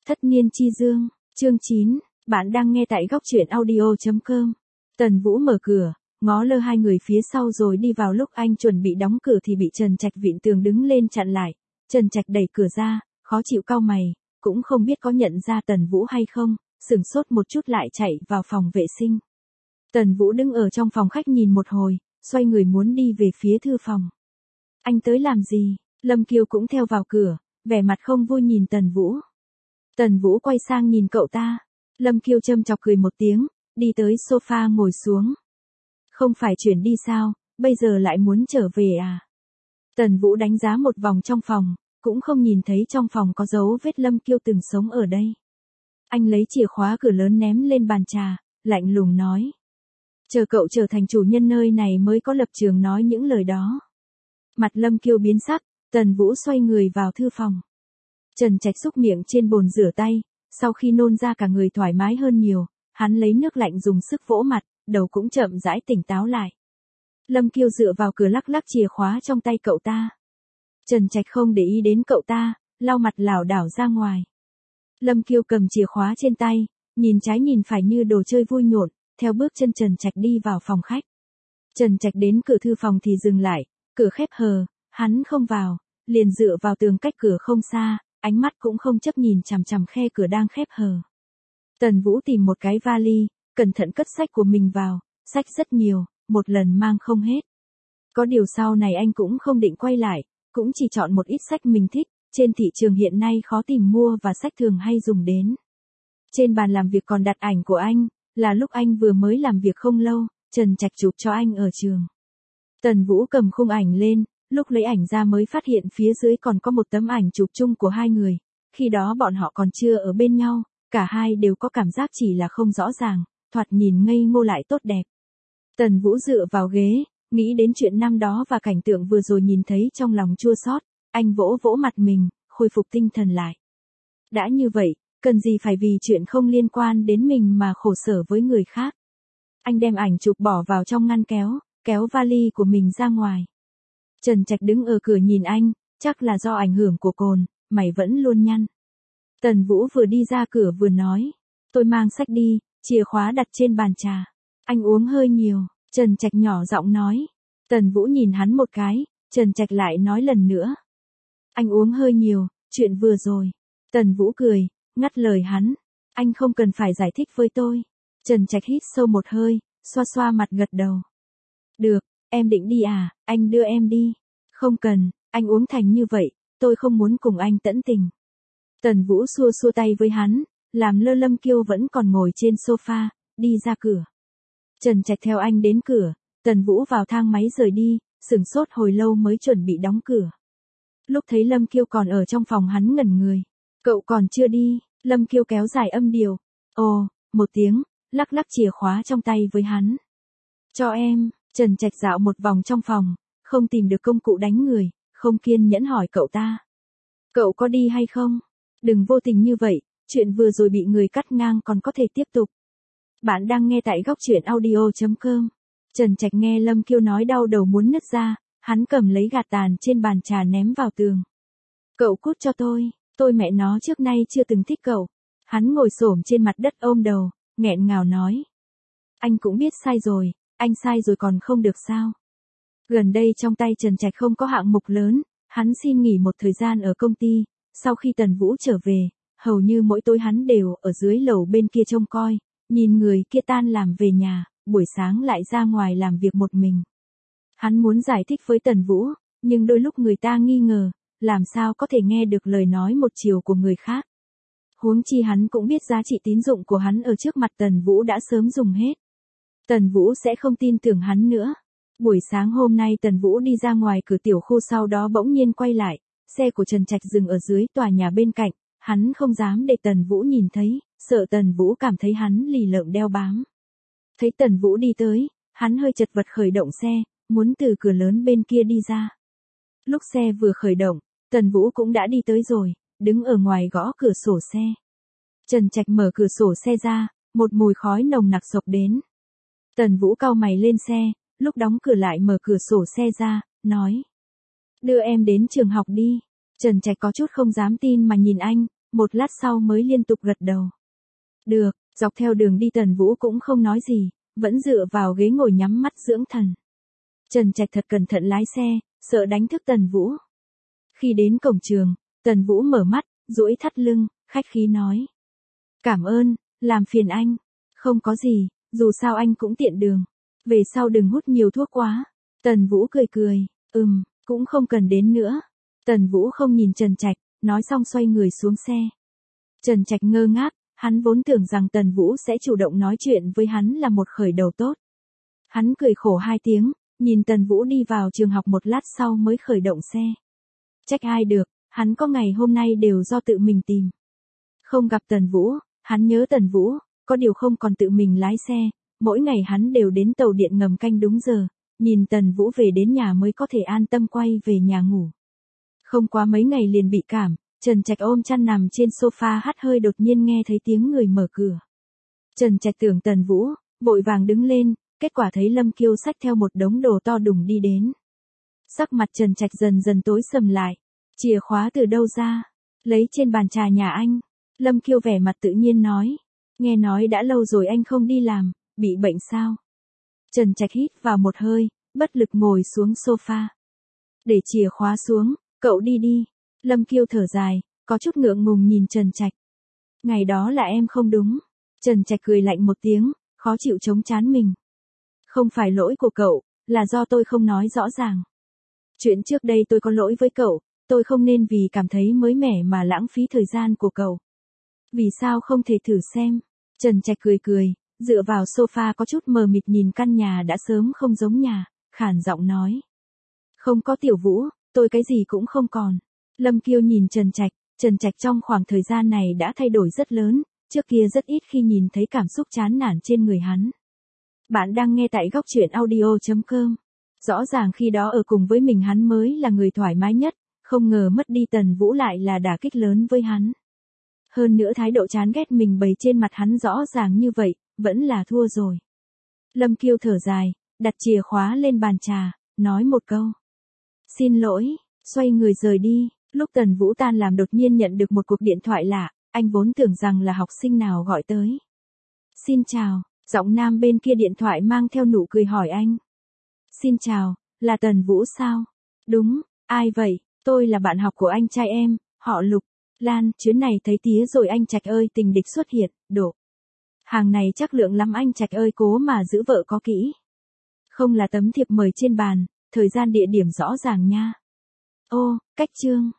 Thất niên chi dương, chương 9, bạn đang nghe tại góc truyện audio.com. Tần Vũ mở cửa, ngó lơ hai người phía sau rồi đi vào. Lúc anh chuẩn bị đóng cửa thì bị Trần Trạch vịn tường đứng lên chặn lại. Trần Trạch đẩy cửa ra, khó chịu cau mày, cũng không biết có nhận ra Tần Vũ hay không, sửng sốt một chút lại chạy vào phòng vệ sinh. Tần Vũ đứng ở trong phòng khách nhìn một hồi, xoay người muốn đi về phía thư phòng. Anh tới làm gì? Lâm Kiều cũng theo vào cửa, vẻ mặt không vui nhìn Tần Vũ. Tần Vũ quay sang nhìn cậu ta. Lâm Kiều châm chọc cười một tiếng, đi tới sofa ngồi xuống. Không phải chuyển đi sao, bây giờ lại muốn trở về à? Tần Vũ đánh giá một vòng trong phòng, cũng không nhìn thấy trong phòng có dấu vết Lâm Kiều từng sống ở đây. Anh lấy chìa khóa cửa lớn ném lên bàn trà, lạnh lùng nói. Chờ cậu trở thành chủ nhân nơi này mới có lập trường nói những lời đó. Mặt Lâm Kiều biến sắc, Tần Vũ xoay người vào thư phòng. Trần Trạch xúc miệng trên bồn rửa tay, sau khi nôn ra cả người thoải mái hơn nhiều, hắn lấy nước lạnh dùng sức vỗ mặt, đầu cũng chậm rãi tỉnh táo lại. Lâm Kiều dựa vào cửa lắc lắc chìa khóa trong tay cậu ta. Trần Trạch không để ý đến cậu ta, lau mặt lảo đảo ra ngoài. Lâm Kiều cầm chìa khóa trên tay, nhìn trái nhìn phải như đồ chơi vui nhộn, theo bước chân Trần Trạch đi vào phòng khách. Trần Trạch đến cửa thư phòng thì dừng lại, cửa khép hờ, hắn không vào, liền dựa vào tường cách cửa không xa, ánh mắt cũng không chấp nhìn chằm chằm khe cửa đang khép hờ. Tần Vũ tìm một cái vali, cẩn thận cất sách của mình vào, sách rất nhiều, một lần mang không hết. Có điều sau này anh cũng không định quay lại, cũng chỉ chọn một ít sách mình thích, trên thị trường hiện nay khó tìm mua và sách thường hay dùng đến. Trên bàn làm việc còn đặt ảnh của anh, là lúc anh vừa mới làm việc không lâu, Trần Trạch chụp cho anh ở trường. Tần Vũ cầm khung ảnh lên, lúc lấy ảnh ra mới phát hiện phía dưới còn có một tấm ảnh chụp chung của hai người. Khi đó bọn họ còn chưa ở bên nhau, cả hai đều có cảm giác chỉ là không rõ ràng, thoạt nhìn ngây ngô lại tốt đẹp. Tần Vũ dựa vào ghế, nghĩ đến chuyện năm đó và cảnh tượng vừa rồi nhìn thấy trong lòng chua xót, anh vỗ vỗ mặt mình, khôi phục tinh thần lại. Đã như vậy, cần gì phải vì chuyện không liên quan đến mình mà khổ sở với người khác. Anh đem ảnh chụp bỏ vào trong ngăn kéo, kéo vali của mình ra ngoài. Trần Trạch đứng ở cửa nhìn anh, chắc là do ảnh hưởng của cồn, mày vẫn luôn nhăn. Tần Vũ vừa đi ra cửa vừa nói, tôi mang sách đi, chìa khóa đặt trên bàn trà. Anh uống hơi nhiều, Trần Trạch nhỏ giọng nói. Tần Vũ nhìn hắn một cái, Trần Trạch lại nói lần nữa. Anh uống hơi nhiều, chuyện vừa rồi. Tần Vũ cười, ngắt lời hắn. Anh không cần phải giải thích với tôi. Trần Trạch hít sâu một hơi, xoa xoa mặt gật đầu. Được, em định đi à, anh đưa em đi. Không cần, anh uống thành như vậy, tôi không muốn cùng anh tẫn tình. Tần Vũ xua xua tay với hắn, làm lơ Lâm Kiều vẫn còn ngồi trên sofa, đi ra cửa. Trần Trạch theo anh đến cửa, Tần Vũ vào thang máy rời đi, sửng sốt hồi lâu mới chuẩn bị đóng cửa. Lúc thấy Lâm Kiều còn ở trong phòng hắn ngẩn người. Cậu còn chưa đi, Lâm Kiều kéo dài âm điệu. Ồ, một tiếng, lắc lắc chìa khóa trong tay với hắn. Cho em, Trần Trạch dạo một vòng trong phòng, không tìm được công cụ đánh người, không kiên nhẫn hỏi cậu ta. Cậu có đi hay không? Đừng vô tình như vậy, chuyện vừa rồi bị người cắt ngang còn có thể tiếp tục. Bạn đang nghe tại góc truyện audio.com. Trần Trạch nghe Lâm Kiều nói đau đầu muốn nứt ra, hắn cầm lấy gạt tàn trên bàn trà ném vào tường. Cậu cút cho tôi mẹ nó trước nay chưa từng thích cậu. Hắn ngồi xổm trên mặt đất ôm đầu, nghẹn ngào nói. Anh cũng biết sai rồi, anh sai rồi còn không được sao. Gần đây trong tay Trần Trạch không có hạng mục lớn, hắn xin nghỉ một thời gian ở công ty, sau khi Tần Vũ trở về, hầu như mỗi tối hắn đều ở dưới lầu bên kia trông coi, nhìn người kia tan làm về nhà, buổi sáng lại ra ngoài làm việc một mình. Hắn muốn giải thích với Tần Vũ, nhưng đôi lúc người ta nghi ngờ, làm sao có thể nghe được lời nói một chiều của người khác. Huống chi hắn cũng biết giá trị tín dụng của hắn ở trước mặt Tần Vũ đã sớm dùng hết. Tần Vũ sẽ không tin tưởng hắn nữa. Buổi sáng hôm nay Tần Vũ đi ra ngoài cửa tiểu khu sau đó bỗng nhiên quay lại, xe của Trần Trạch dừng ở dưới tòa nhà bên cạnh, hắn không dám để Tần Vũ nhìn thấy, sợ Tần Vũ cảm thấy hắn lì lợm đeo bám. Thấy Tần Vũ đi tới, hắn hơi chật vật khởi động xe, muốn từ cửa lớn bên kia đi ra. Lúc xe vừa khởi động, Tần Vũ cũng đã đi tới rồi, đứng ở ngoài gõ cửa sổ xe. Trần Trạch mở cửa sổ xe ra, một mùi khói nồng nặc xộc đến. Tần Vũ cau mày lên xe, lúc đóng cửa lại mở cửa sổ xe ra, nói. Đưa em đến trường học đi. Trần Trạch có chút không dám tin mà nhìn anh, một lát sau mới liên tục gật đầu. Được, dọc theo đường đi Tần Vũ cũng không nói gì, vẫn dựa vào ghế ngồi nhắm mắt dưỡng thần. Trần Trạch thật cẩn thận lái xe, sợ đánh thức Tần Vũ. Khi đến cổng trường, Tần Vũ mở mắt, duỗi thắt lưng, khách khí nói. Cảm ơn, làm phiền anh. Không có gì, dù sao anh cũng tiện đường. Về sau đừng hút nhiều thuốc quá. Tần Vũ cười cười, cũng không cần đến nữa. Tần Vũ không nhìn Trần Trạch, nói xong xoay người xuống xe. Trần Trạch ngơ ngác, hắn vốn tưởng rằng Tần Vũ sẽ chủ động nói chuyện với hắn là một khởi đầu tốt. Hắn cười khổ 2 tiếng, nhìn Tần Vũ đi vào trường học một lát sau mới khởi động xe. Trách ai được, hắn có ngày hôm nay đều do tự mình tìm. Không gặp Tần Vũ, hắn nhớ Tần Vũ, có điều không còn tự mình lái xe, mỗi ngày hắn đều đến tàu điện ngầm canh đúng giờ, nhìn Tần Vũ về đến nhà mới có thể an tâm quay về nhà ngủ. Không quá mấy ngày liền bị cảm, Trần Trạch ôm chăn nằm trên sofa hắt hơi đột nhiên nghe thấy tiếng người mở cửa. Trần Trạch tưởng Tần Vũ, vội vàng đứng lên, kết quả thấy Lâm Kiêu xách theo một đống đồ to đùng đi đến. Sắc mặt Trần Trạch dần dần tối sầm lại, chìa khóa từ đâu ra, lấy trên bàn trà nhà anh. Lâm Kiêu vẻ mặt tự nhiên nói, nghe nói đã lâu rồi anh không đi làm, bị bệnh sao? Trần Trạch hít vào một hơi, bất lực ngồi xuống sofa. Để chìa khóa xuống, cậu đi đi. Lâm Kiêu thở dài, có chút ngượng ngùng nhìn Trần Trạch. Ngày đó là em không đúng. Trần Trạch cười lạnh một tiếng, khó chịu chống trán mình. Không phải lỗi của cậu, là do tôi không nói rõ ràng. Chuyện trước đây tôi có lỗi với cậu, tôi không nên vì cảm thấy mới mẻ mà lãng phí thời gian của cậu. Vì sao không thể thử xem? Trần Trạch cười cười, dựa vào sofa có chút mờ mịt nhìn căn nhà đã sớm không giống nhà, khản giọng nói. Không có Tiểu Vũ, tôi cái gì cũng không còn. Lâm Kiêu nhìn Trần Trạch trong khoảng thời gian này đã thay đổi rất lớn, trước kia rất ít khi nhìn thấy cảm xúc chán nản trên người hắn. Bạn đang nghe tại góc truyện audio.com. Rõ ràng khi đó ở cùng với mình hắn mới là người thoải mái nhất, không ngờ mất đi Tần Vũ lại là đả kích lớn với hắn. Hơn nữa thái độ chán ghét mình bày trên mặt hắn rõ ràng như vậy, vẫn là thua rồi. Lâm Kiêu thở dài, đặt chìa khóa lên bàn trà, nói một câu. Xin lỗi, xoay người rời đi. Lúc Tần Vũ tan làm đột nhiên nhận được một cuộc điện thoại lạ, anh vốn tưởng rằng là học sinh nào gọi tới. Xin chào, giọng nam bên kia điện thoại mang theo nụ cười hỏi anh. Xin chào, là Tần Vũ sao? Đúng, ai vậy? Tôi là bạn học của anh trai em, họ Lục. Lan, chuyến này thấy tía rồi anh Trạch ơi, tình địch xuất hiện, đổ. Hàng này chắc lượng lắm anh Trạch ơi, cố mà giữ vợ có kỹ. Không là tấm thiệp mời trên bàn, thời gian địa điểm rõ ràng nha. Ô, cách chương.